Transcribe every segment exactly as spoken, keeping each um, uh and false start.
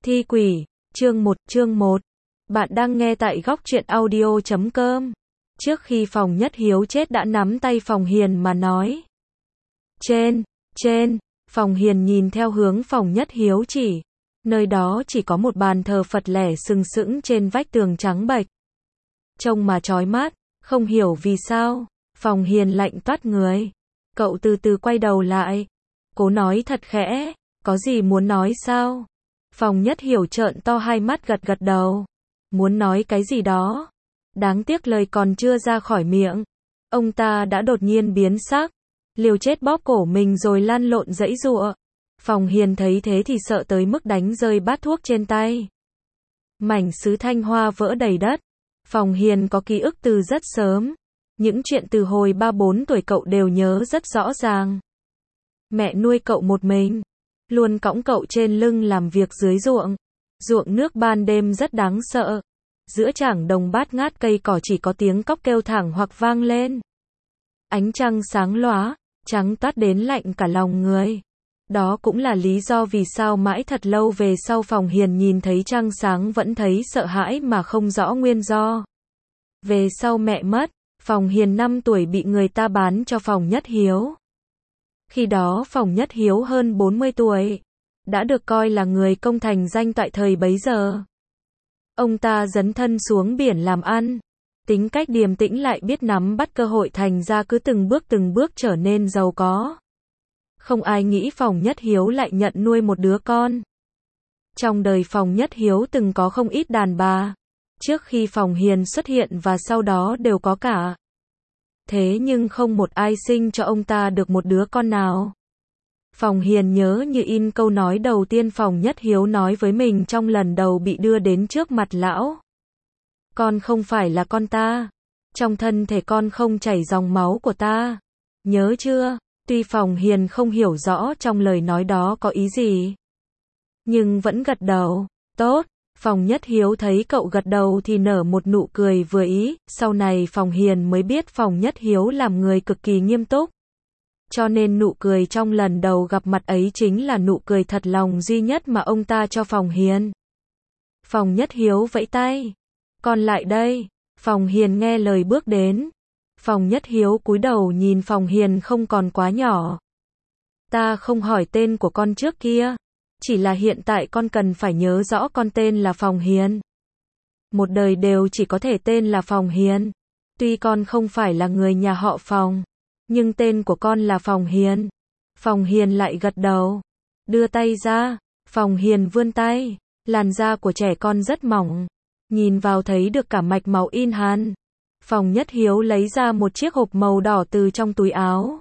Thi quỷ, chương một, chương một. Bạn đang nghe tại góc truyện audio chấm com. Trước khi Phòng Nhất Hiếu chết đã nắm tay Phòng Hiền mà nói. Trên, trên, Phòng Hiền nhìn theo hướng Phòng Nhất Hiếu chỉ. Nơi đó chỉ có một bàn thờ Phật lẻ sừng sững trên vách tường trắng bệch. Trông mà chói mắt, không hiểu vì sao. Phòng Hiền lạnh toát người. Cậu từ từ quay đầu lại. Cố nói thật khẽ, có gì muốn nói sao? Phòng Nhất Hiểu trợn to hai mắt gật gật đầu. Muốn nói cái gì đó. Đáng tiếc lời còn chưa ra khỏi miệng. Ông ta đã đột nhiên biến sắc. Liều chết bóp cổ mình rồi lăn lộn giãy giụa. Phòng Hiền thấy thế thì sợ tới mức đánh rơi bát thuốc trên tay. Mảnh sứ thanh hoa vỡ đầy đất. Phòng Hiền có ký ức từ rất sớm. Những chuyện từ hồi ba bốn tuổi cậu đều nhớ rất rõ ràng. Mẹ nuôi cậu một mình. Luôn cõng cậu trên lưng làm việc dưới ruộng. Ruộng nước ban đêm rất đáng sợ. Giữa trảng đồng bát ngát cây cỏ chỉ có tiếng cóc kêu thẳng hoặc vang lên. Ánh trăng sáng lóa, trắng toát đến lạnh cả lòng người. Đó cũng là lý do vì sao mãi thật lâu về sau Phòng Hiền nhìn thấy trăng sáng vẫn thấy sợ hãi mà không rõ nguyên do. Về sau mẹ mất, Phòng Hiền năm tuổi bị người ta bán cho Phòng Nhất Hiếu. Khi đó Phòng Nhất Hiếu hơn bốn mươi tuổi, đã được coi là người công thành danh toại thời bấy giờ. Ông ta dấn thân xuống biển làm ăn, tính cách điềm tĩnh lại biết nắm bắt cơ hội, thành ra cứ từng bước từng bước trở nên giàu có. Không ai nghĩ Phòng Nhất Hiếu lại nhận nuôi một đứa con. Trong đời Phòng Nhất Hiếu từng có không ít đàn bà, trước khi Phòng Hiền xuất hiện và sau đó đều có cả. Thế nhưng không một ai sinh cho ông ta được một đứa con nào. Phòng Hiền nhớ như in câu nói đầu tiên Phòng Nhất Hiếu nói với mình trong lần đầu bị đưa đến trước mặt lão. Con không phải là con ta. Trong thân thể con không chảy dòng máu của ta. Nhớ chưa? Tuy Phòng Hiền không hiểu rõ trong lời nói đó có ý gì, nhưng vẫn gật đầu. Tốt. Phòng Nhất Hiếu thấy cậu gật đầu thì nở một nụ cười vừa ý. Sau này Phòng Hiền mới biết Phòng Nhất Hiếu làm người cực kỳ nghiêm túc. Cho nên nụ cười trong lần đầu gặp mặt ấy chính là nụ cười thật lòng duy nhất mà ông ta cho Phòng Hiền. Phòng Nhất Hiếu vẫy tay. Con lại đây. Phòng Hiền nghe lời bước đến. Phòng Nhất Hiếu cúi đầu nhìn Phòng Hiền không còn quá nhỏ. Ta không hỏi tên của con trước kia. Chỉ là hiện tại con cần phải nhớ rõ con tên là Phòng Hiền. Một đời đều chỉ có thể tên là Phòng Hiền. Tuy con không phải là người nhà họ Phòng, nhưng tên của con là Phòng Hiền. Phòng Hiền lại gật đầu. Đưa tay ra. Phòng Hiền vươn tay. Làn da của trẻ con rất mỏng. Nhìn vào thấy được cả mạch máu in hằn. Phòng Nhất Hiếu lấy ra một chiếc hộp màu đỏ từ trong túi áo.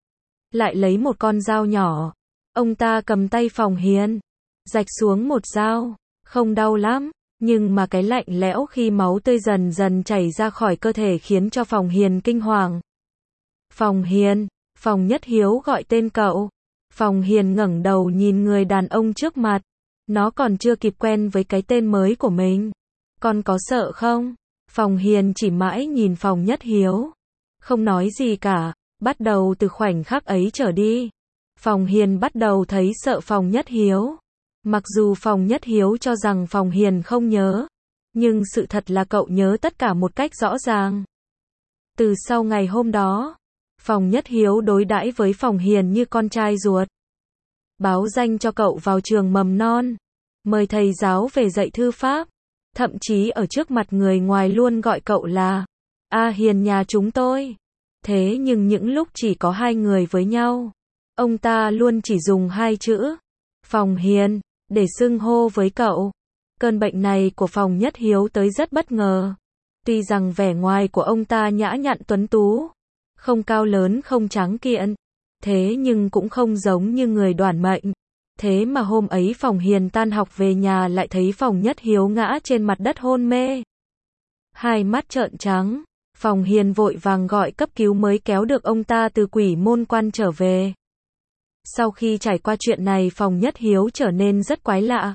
Lại lấy một con dao nhỏ. Ông ta cầm tay Phòng Hiền. Rạch xuống một dao. Không đau lắm. Nhưng mà cái lạnh lẽo khi máu tươi dần dần chảy ra khỏi cơ thể khiến cho Phòng Hiền kinh hoàng. Phòng Hiền. Phòng Nhất Hiếu gọi tên cậu. Phòng Hiền ngẩng đầu nhìn người đàn ông trước mặt. Nó còn chưa kịp quen với cái tên mới của mình. Con có sợ không? Phòng Hiền chỉ mãi nhìn Phòng Nhất Hiếu. Không nói gì cả. Bắt đầu từ khoảnh khắc ấy trở đi. Phòng Hiền bắt đầu thấy sợ Phòng Nhất Hiếu. Mặc dù Phòng Nhất Hiếu cho rằng Phòng Hiền không nhớ. Nhưng sự thật là cậu nhớ tất cả một cách rõ ràng. Từ sau ngày hôm đó, Phòng Nhất Hiếu đối đãi với Phòng Hiền như con trai ruột. Báo danh cho cậu vào trường mầm non. Mời thầy giáo về dạy thư pháp. Thậm chí ở trước mặt người ngoài luôn gọi cậu là A Hiền nhà chúng tôi. Thế nhưng những lúc chỉ có hai người với nhau, ông ta luôn chỉ dùng hai chữ Phòng Hiền để xưng hô với cậu. Cơn bệnh này của Phòng Nhất Hiếu tới rất bất ngờ. Tuy rằng vẻ ngoài của ông ta nhã nhặn tuấn tú, không cao lớn không tráng kiện, thế nhưng cũng không giống như người đoản mệnh. Thế mà hôm ấy Phòng Hiền tan học về nhà lại thấy Phòng Nhất Hiếu ngã trên mặt đất hôn mê. Hai mắt trợn trắng, Phòng Hiền vội vàng gọi cấp cứu mới kéo được ông ta từ Quỷ Môn Quan trở về. Sau khi trải qua chuyện này Phòng Nhất Hiếu trở nên rất quái lạ.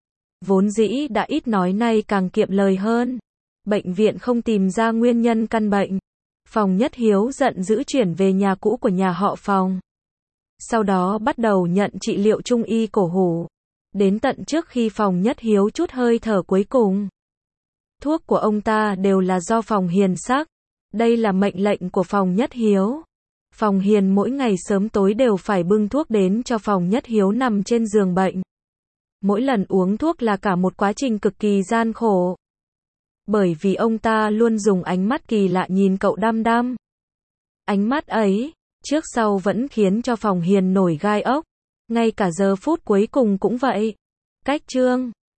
Vốn dĩ đã ít nói nay càng kiệm lời hơn. Bệnh viện không tìm ra nguyên nhân căn bệnh. Phòng Nhất Hiếu giận dữ chuyển về nhà cũ của nhà họ Phòng. Sau đó bắt đầu nhận trị liệu trung y cổ hủ. đến tận trước khi Phòng Nhất Hiếu chút hơi thở cuối cùng. Thuốc của ông ta đều là do Phòng Hiền sắc. Đây là mệnh lệnh của Phòng Nhất Hiếu. Phòng Hiền mỗi ngày sớm tối đều phải bưng thuốc đến cho Phòng Nhất Hiếu nằm trên giường bệnh. Mỗi lần uống thuốc là cả một quá trình cực kỳ gian khổ. Bởi vì ông ta luôn dùng ánh mắt kỳ lạ nhìn cậu đăm đăm. Ánh mắt ấy, trước sau vẫn khiến cho Phòng Hiền nổi gai ốc. Ngay cả giờ phút cuối cùng cũng vậy. Cách chương